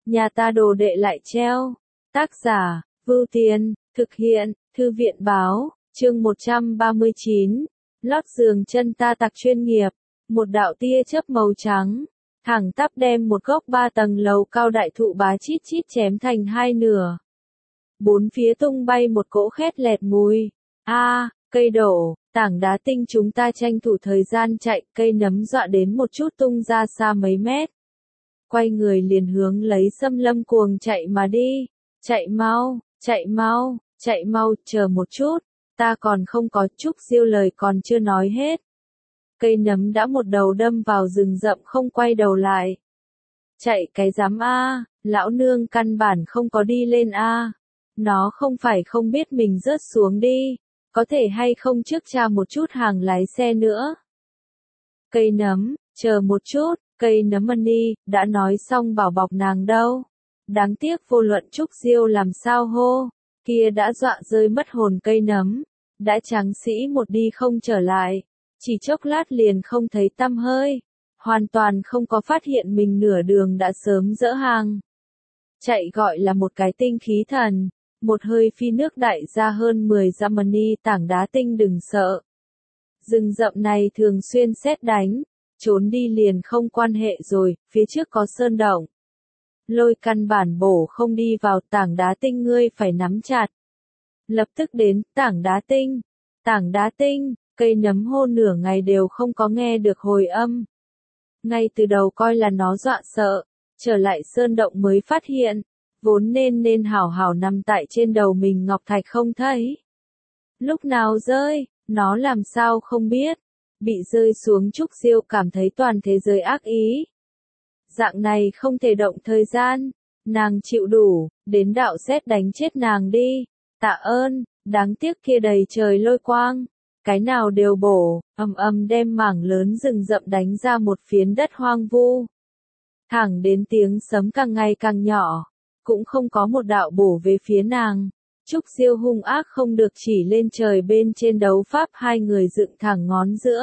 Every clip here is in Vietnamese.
nhà ta đồ đệ lại treo. Tác giả, Vưu Tiên, thực hiện, Thư viện báo, chương 139, lót giường chân ta tặc chuyên nghiệp, một đạo tia chớp màu trắng, thẳng tắp đem một gốc 3 tầng lầu cao đại thụ bá chít chít chém thành hai nửa. Bốn phía tung bay một cỗ khét lẹt mùi. Cây đổ, tảng đá tinh chúng ta tranh thủ thời gian chạy, cây nấm dọa đến một chút tung ra xa mấy mét. Quay người liền hướng lấy Xâm Lâm cuồng chạy mà đi. Chạy mau, chạy mau, chạy mau, chờ một chút, ta còn không có. Trúc Diêu lời còn chưa nói hết. Cây nấm đã một đầu đâm vào rừng rậm không quay đầu lại. Chạy cái dám a, lão nương căn bản không có đi lên a. Nó không phải không biết mình rớt xuống đi, có thể hay không trước tra một chút hàng lái xe nữa. Cây nấm, chờ một chút, cây nấm Money, đã nói xong bảo bọc nàng đâu. Đáng tiếc vô luận Trúc Diêu làm sao hô, kia đã dọa rơi mất hồn cây nấm, đã tráng sĩ một đi không trở lại, chỉ chốc lát liền không thấy tăm hơi, hoàn toàn không có phát hiện mình nửa đường đã sớm dỡ hàng. Chạy gọi là một cái tinh khí thần, một hơi phi nước đại ra hơn 10 dặm. Money tảng đá tinh đừng sợ. Rừng rậm này thường xuyên sét đánh, trốn đi liền không quan hệ rồi, phía trước có sơn động. Lôi căn bản bổ không đi vào. Tảng đá tinh ngươi phải nắm chặt. Lập tức đến, tảng đá tinh, tảng đá tinh, cây nấm hô nửa ngày đều không có nghe được hồi âm. Ngay từ đầu coi là nó dọa sợ, trở lại sơn động mới phát hiện, vốn nên hảo hảo nằm tại trên đầu mình ngọc thạch không thấy. Lúc nào rơi, nó làm sao không biết, bị rơi xuống. Trúc Diêu cảm thấy toàn thế giới ác ý. Dạng này không thể động thời gian, nàng chịu đủ, đến đạo sét đánh chết nàng đi. Tạ ơn, đáng tiếc kia đầy trời lôi quang, cái nào đều bổ, đem mảng lớn rừng rậm đánh ra một phiến đất hoang vu. Thẳng đến tiếng sấm càng ngày càng nhỏ, cũng không có một đạo bổ về phía nàng. Trúc Diêu hung ác không được chỉ lên trời bên trên đấu pháp. Hai người dựng thẳng ngón giữa.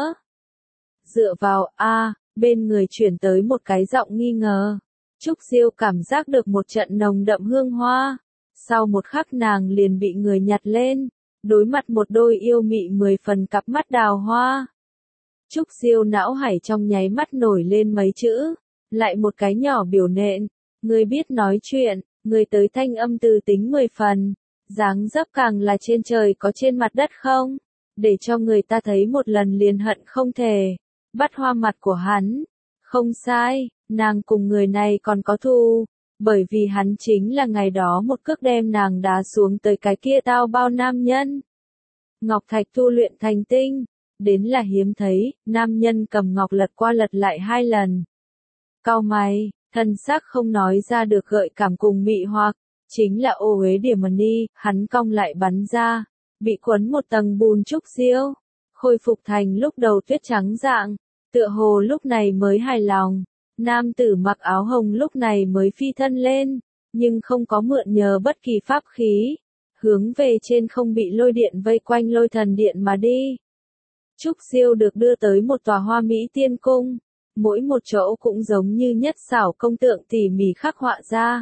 Dựa vào, bên người chuyển tới một cái giọng nghi ngờ. Trúc Diêu cảm giác được một trận nồng đậm hương hoa. Sau một khắc nàng liền bị người nhặt lên, đối mặt một đôi yêu mị 10 phần cặp mắt đào hoa. Trúc Diêu não hải trong nháy mắt nổi lên mấy chữ, lại một cái nhỏ biểu nện. Người biết nói chuyện, người tới thanh âm từ tính 10 phần, dáng dấp càng là trên trời có trên mặt đất không, để cho người ta thấy một lần liền hận không thể. Bắt hoa mặt của hắn, không sai, nàng cùng người này còn có thù, bởi vì hắn chính là ngày đó một cước đem nàng đá xuống tới cái kia tao bao nam nhân. Ngọc thạch tu luyện thành tinh, đến là hiếm thấy. Nam nhân cầm ngọc lật qua lật lại 2 lần. Cau mày, thân xác không nói ra được gợi cảm cùng mị hoặc, chính là ô uế điểm. Money, hắn cong lại bắn ra, bị quấn một tầng bùn. Trúc Diêu khôi phục thành lúc đầu tuyết trắng dạng, tựa hồ lúc này mới hài lòng. Nam tử mặc áo hồng lúc này mới phi thân lên, nhưng không có mượn nhờ bất kỳ pháp khí, hướng về trên không bị lôi điện vây quanh lôi thần điện mà đi. Trúc Diêu được đưa tới một tòa hoa mỹ tiên cung, mỗi một chỗ cũng giống như nhất xảo công tượng tỉ mỉ khắc họa ra.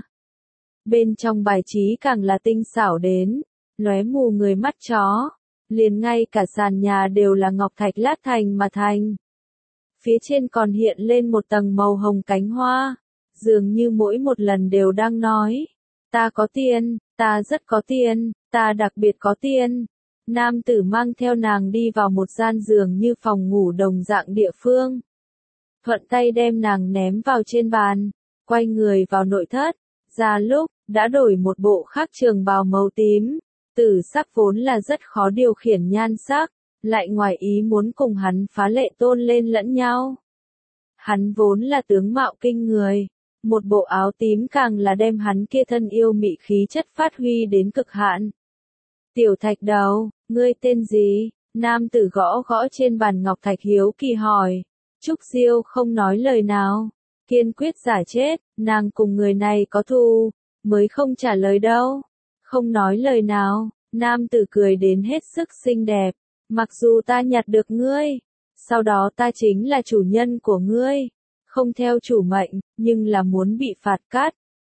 Bên trong bài trí càng là tinh xảo đến, lóe mù người mắt chó, liền ngay cả sàn nhà đều là ngọc thạch lát thành mà thành. Phía trên còn hiện lên một tầng màu hồng cánh hoa, dường như mỗi một lần đều đang nói, ta có tiền, ta rất có tiền, ta đặc biệt có tiền. Nam tử mang theo nàng đi vào một gian giường như phòng ngủ đồng dạng địa phương. Thuận tay đem nàng ném vào trên bàn, quay người vào nội thất, ra lúc, đã đổi một bộ khác trường bào màu tím. Tử sắc vốn là rất khó điều khiển nhan sắc, lại ngoài ý muốn cùng hắn phá lệ tôn lên lẫn nhau. Hắn vốn là tướng mạo kinh người, một bộ áo tím càng là đem hắn kia thân yêu mị khí chất phát huy đến cực hạn. Tiểu thạch đầu, ngươi tên gì? Nam tử gõ gõ trên bàn ngọc thạch hiếu kỳ hỏi. Trúc Diêu không nói lời nào, kiên quyết giả chết, nàng cùng người này có thù, mới không trả lời đâu. Không nói lời nào, nam tử cười đến hết sức xinh đẹp. Mặc dù ta nhặt được ngươi, sau đó ta chính là chủ nhân của ngươi, không theo chủ mệnh, nhưng là muốn bị phạt cát,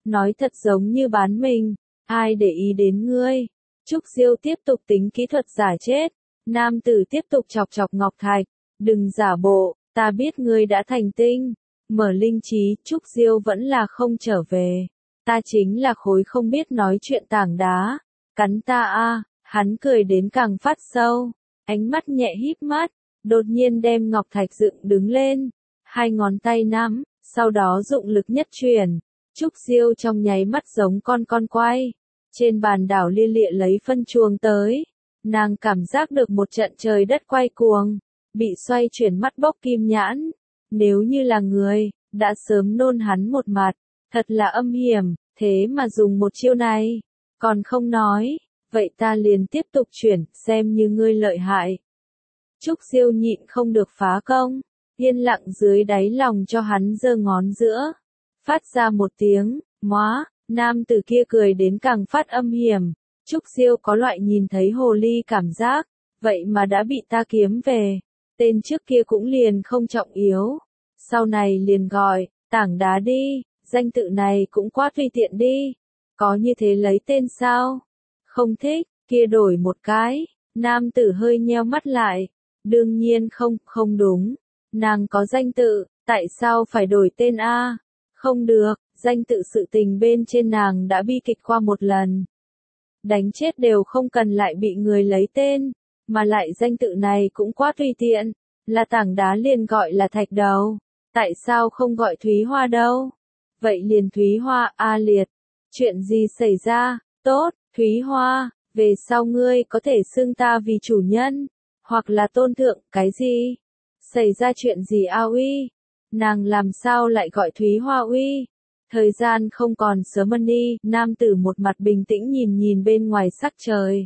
nói thật giống như bán mình, ai để ý đến ngươi. Trúc Diêu tiếp tục tính kỹ thuật giả chết, nam tử tiếp tục chọc chọc Ngọc Thạch, đừng giả bộ, ta biết ngươi đã thành tinh, mở linh trí, Trúc Diêu vẫn là không trở về, ta chính là khối không biết nói chuyện tảng đá, cắn ta a. Hắn cười đến càng phát sâu, ánh mắt nhẹ híp mắt, đột nhiên đem Ngọc Thạch dựng đứng lên, hai ngón tay nắm, sau đó dụng lực nhất chuyển, Trúc Diêu trong nháy mắt giống con quay, trên bàn đảo lia lịa lấy phân chuông tới, nàng cảm giác được một trận trời đất quay cuồng, bị xoay chuyển mắt bốc kim nhãn, nếu như là người, đã sớm nôn hắn một mặt, thật là âm hiểm, thế mà dùng một chiêu này, còn không nói. Vậy ta liền tiếp tục chuyển, xem như ngươi lợi hại. Trúc Diêu nhịn không được phá công, yên lặng dưới đáy lòng cho hắn giơ ngón giữa. Phát ra một tiếng, móa, nam tử kia cười đến càng phát âm hiểm. Trúc Diêu có loại nhìn thấy hồ ly cảm giác, vậy mà đã bị ta kiếm về. Tên trước kia cũng liền không trọng yếu. Sau này liền gọi, tảng đá đi, danh tự này cũng quá tùy tiện đi. Có như thế lấy tên sao? Không thích, kia đổi một cái, nam tử hơi nheo mắt lại, đương nhiên không đúng, nàng có danh tự, tại sao phải đổi tên a? Không được, danh tự sự tình bên trên nàng đã bi kịch qua một lần. Đánh chết đều không cần lại bị người lấy tên, mà lại danh tự này cũng quá tùy tiện, là tảng đá liền gọi là thạch đầu, tại sao không gọi Thúy Hoa đâu? Vậy liền Thúy Hoa a liệt, chuyện gì xảy ra, tốt. Thúy Hoa, về sau ngươi có thể xưng ta vì chủ nhân, hoặc là tôn thượng, cái gì? Xảy ra chuyện gì a uy? Nàng làm sao lại gọi Thúy Hoa uy? Thời gian không còn sớm đi, nam tử một mặt bình tĩnh nhìn bên ngoài sắc trời.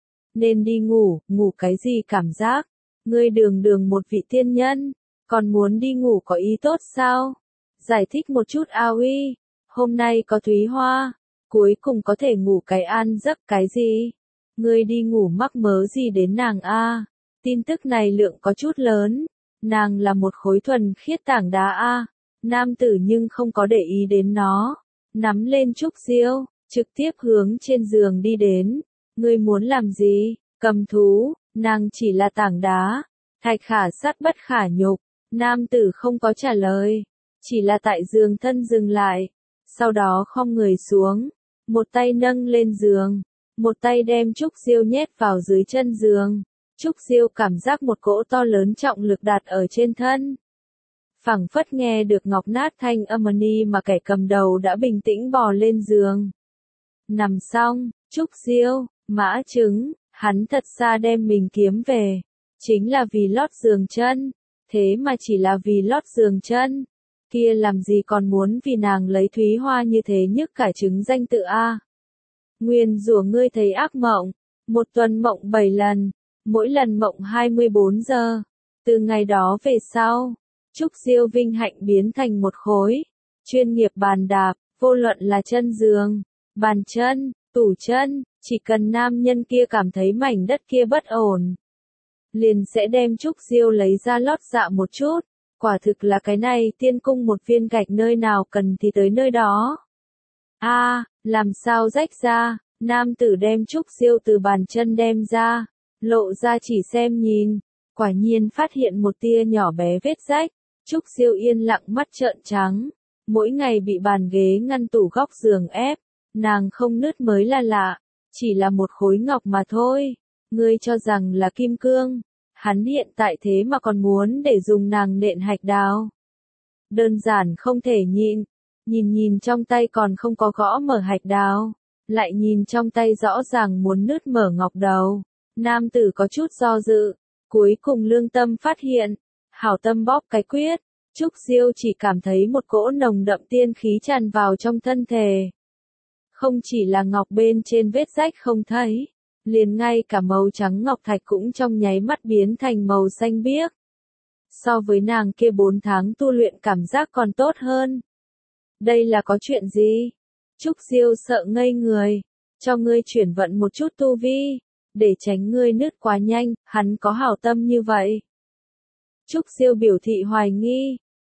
Nên đi ngủ cái gì cảm giác? Ngươi đường một vị tiên nhân, còn muốn đi ngủ có ý tốt sao? Giải thích một chút a uy, hôm nay có Thúy Hoa. Cuối cùng có thể ngủ cái an giấc cái gì? Ngươi đi ngủ mắc mớ gì đến nàng a? Tin tức này lượng có chút lớn. Nàng là một khối thuần khiết tảng đá a. Nam tử nhưng không có để ý đến nó. Nắm lên Trúc Diêu, trực tiếp hướng trên giường đi đến. Ngươi muốn làm gì? Cầm thú, nàng chỉ là tảng đá. Thạch khả sắt bất khả nhục. Nam tử không có trả lời. Chỉ là tại giường thân dừng lại. Sau đó khom người xuống. Một tay nâng lên giường, một tay đem Trúc Diêu nhét vào dưới chân giường. Trúc Diêu cảm giác một cỗ to lớn trọng lực đặt ở trên thân. Phảng phất nghe được ngọc nát thanh âm ni mà kẻ cầm đầu đã bình tĩnh bò lên giường. Nằm xong, Trúc Diêu, mã trứng, hắn thật xa đem mình kiếm về. Chính là vì lót giường chân, thế mà chỉ là vì lót giường chân. Kia làm gì còn muốn vì nàng lấy Thúy Hoa như thế nhức cả trứng danh tự a. Nguyên rủa ngươi thấy ác mộng, một tuần mộng 7 lần, mỗi lần mộng 24 giờ. Từ ngày đó về sau, Trúc Diêu vinh hạnh biến thành một khối, chuyên nghiệp bàn đạp, vô luận là chân giường, bàn chân, tủ chân, chỉ cần nam nhân kia cảm thấy mảnh đất kia bất ổn, liền sẽ đem Trúc Diêu lấy ra lót dạ một chút. Quả thực là cái này tiên cung một viên gạch nơi nào cần thì tới nơi đó. A, làm sao rách ra, nam tử đem Trúc Diêu từ bàn chân đem ra, lộ ra chỉ xem nhìn, quả nhiên phát hiện một tia nhỏ bé vết rách. Trúc Diêu yên lặng mắt trợn trắng, mỗi ngày bị bàn ghế ngăn tủ góc giường ép, nàng không nứt mới là lạ, chỉ là một khối ngọc mà thôi, ngươi cho rằng là kim cương. Hắn hiện tại thế mà còn muốn để dùng nàng nện hạch đào. Đơn giản không thể nhịn, nhìn trong tay còn không có gõ mở hạch đào, lại nhìn trong tay rõ ràng muốn nứt mở ngọc đầu. Nam tử có chút do dự, cuối cùng lương tâm phát hiện, hảo tâm bóp cái quyết, Trúc Diêu chỉ cảm thấy một cỗ nồng đậm tiên khí tràn vào trong thân thể. Không chỉ là ngọc bên trên vết rách không thấy, liền ngay cả màu trắng ngọc thạch cũng trong nháy mắt biến thành màu xanh biếc. So với nàng kia 4 tháng tu luyện cảm giác còn tốt hơn. Đây là có chuyện gì? Trúc Diêu sợ ngây người, cho ngươi chuyển vận một chút tu vi, để tránh ngươi nứt quá nhanh, hắn có hảo tâm như vậy. Trúc Diêu biểu thị hoài nghi,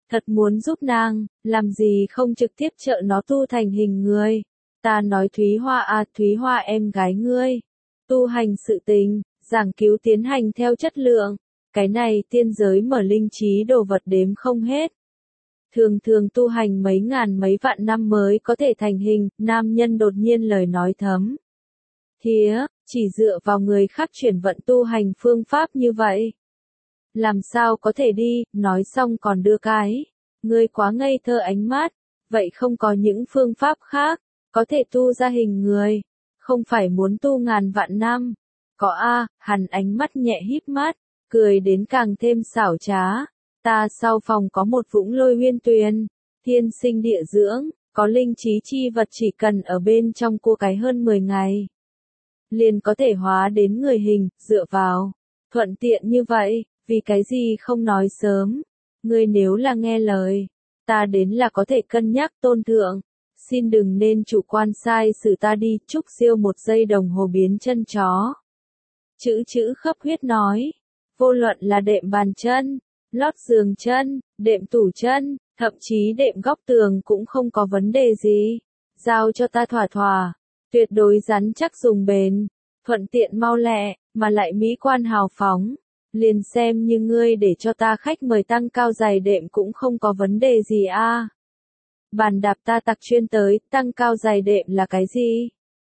thật muốn giúp nàng, làm gì không trực tiếp trợ nó tu thành hình người. Ta nói Thúy Hoa à, Thúy Hoa em gái ngươi, tu hành sự tình, giảng cứu tiến hành theo chất lượng, cái này tiên giới mở linh trí đồ vật đếm không hết. Thường thường tu hành mấy ngàn mấy vạn năm mới có thể thành hình, nam nhân đột nhiên lời nói thấm. Thía, chỉ dựa vào người khác chuyển vận tu hành phương pháp như vậy. Làm sao có thể đi, nói xong còn đưa cái. Ngươi quá ngây thơ ánh mắt, vậy không có những phương pháp khác, có thể tu ra hình người, không phải muốn tu ngàn vạn năm. Có a, hắn ánh mắt nhẹ híp mắt, cười đến càng thêm xảo trá. Ta sau phòng có một vũng lôi huyên tuyền, thiên sinh địa dưỡng, có linh trí chi vật chỉ cần ở bên trong cua cái hơn 10 ngày. Liền có thể hóa đến người hình, dựa vào. Thuận tiện như vậy, vì cái gì không nói sớm. Ngươi nếu là nghe lời, ta đến là có thể cân nhắc tôn thượng. Xin đừng nên chủ quan sai xử ta đi, Trúc Siêu 1 giây đồng hồ biến chân chó. Chữ khấp huyết nói, vô luận là đệm bàn chân, lót giường chân, đệm tủ chân, thậm chí đệm góc tường cũng không có vấn đề gì. Giao cho ta thỏa thỏa, tuyệt đối rắn chắc dùng bền, thuận tiện mau lẹ, mà lại mỹ quan hào phóng. Liền xem như ngươi để cho ta khách mời tăng cao giày đệm cũng không có vấn đề gì a. Bàn đạp ta tặc chuyên tới, tăng cao giày đệm là cái gì?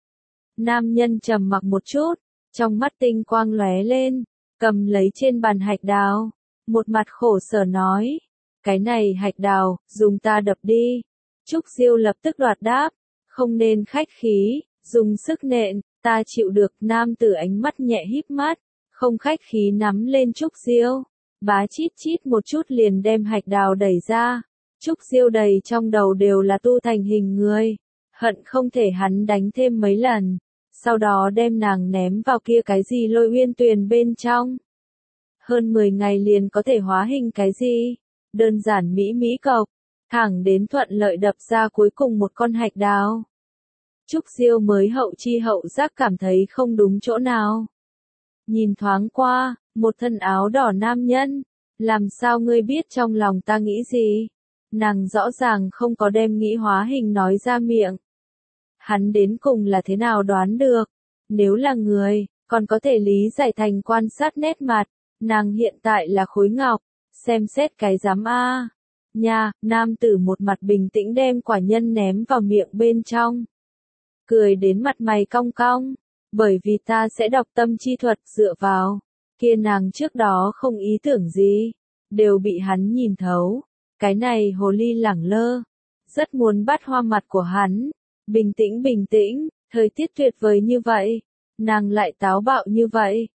Nam nhân trầm mặc một chút, trong mắt tinh quang lóe lên, cầm lấy trên bàn hạch đào, một mặt khổ sở nói, cái này hạch đào, dùng ta đập đi. Trúc Diêu lập tức đoạt đáp, không nên khách khí, dùng sức nện, ta chịu được. Nam tử ánh mắt nhẹ híp mắt, không khách khí nắm lên Trúc Diêu, bá chít chít một chút liền đem hạch đào đẩy ra. Trúc Diêu đầy trong đầu đều là tu thành hình người, hận không thể hắn đánh thêm mấy lần, sau đó đem nàng ném vào kia cái gì lôi uyên tuyền bên trong. Hơn 10 ngày liền có thể hóa hình cái gì? Đơn giản mỹ mỹ cộc, thẳng đến thuận lợi đập ra cuối cùng một con hạch đào. Trúc Diêu mới hậu chi hậu giác cảm thấy không đúng chỗ nào. Nhìn thoáng qua, một thân áo đỏ nam nhân, làm sao ngươi biết trong lòng ta nghĩ gì? Nàng rõ ràng không có đem nghĩ hóa hình nói ra miệng. Hắn đến cùng là thế nào đoán được? Nếu là người, còn có thể lý giải thành quan sát nét mặt. Nàng hiện tại là khối ngọc, xem xét cái dám a. Nha, nam tử một mặt bình tĩnh đem quả nhân ném vào miệng bên trong. Cười đến mặt mày cong cong, bởi vì ta sẽ đọc tâm chi thuật dựa vào. Kia nàng trước đó không ý tưởng gì, đều bị hắn nhìn thấu. Cái này hồ ly lẳng lơ, rất muốn bắt hoa mặt của hắn. Bình tĩnh, thời tiết tuyệt vời như vậy, nàng lại táo bạo như vậy.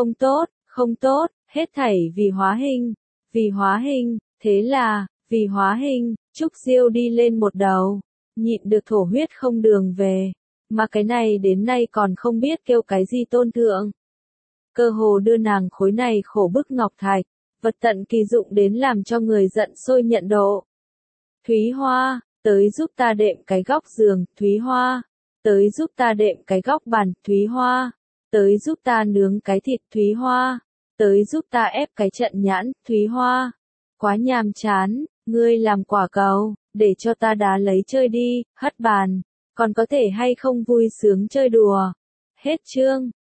Không tốt, hết thảy vì hóa hình, thế là, vì hóa hình, Trúc Diêu đi lên một đầu, nhịn được thổ huyết không đường về, mà cái này đến nay còn không biết kêu cái gì tôn thượng. Cơ hồ đưa nàng khối này khổ bức ngọc thạch, vật tận kỳ dụng đến làm cho người giận sôi nhận độ. Thúy Hoa, tới giúp ta đệm cái góc giường, Thúy Hoa, tới giúp ta đệm cái góc bàn, Thúy Hoa, tới giúp ta nướng cái thịt, Thúy Hoa, tới giúp ta ép cái trận nhãn, Thúy Hoa. Quá nhàm chán, ngươi làm quả cầu, để cho ta đá lấy chơi đi, hất bàn, còn có thể hay không vui sướng chơi đùa. Hết chương.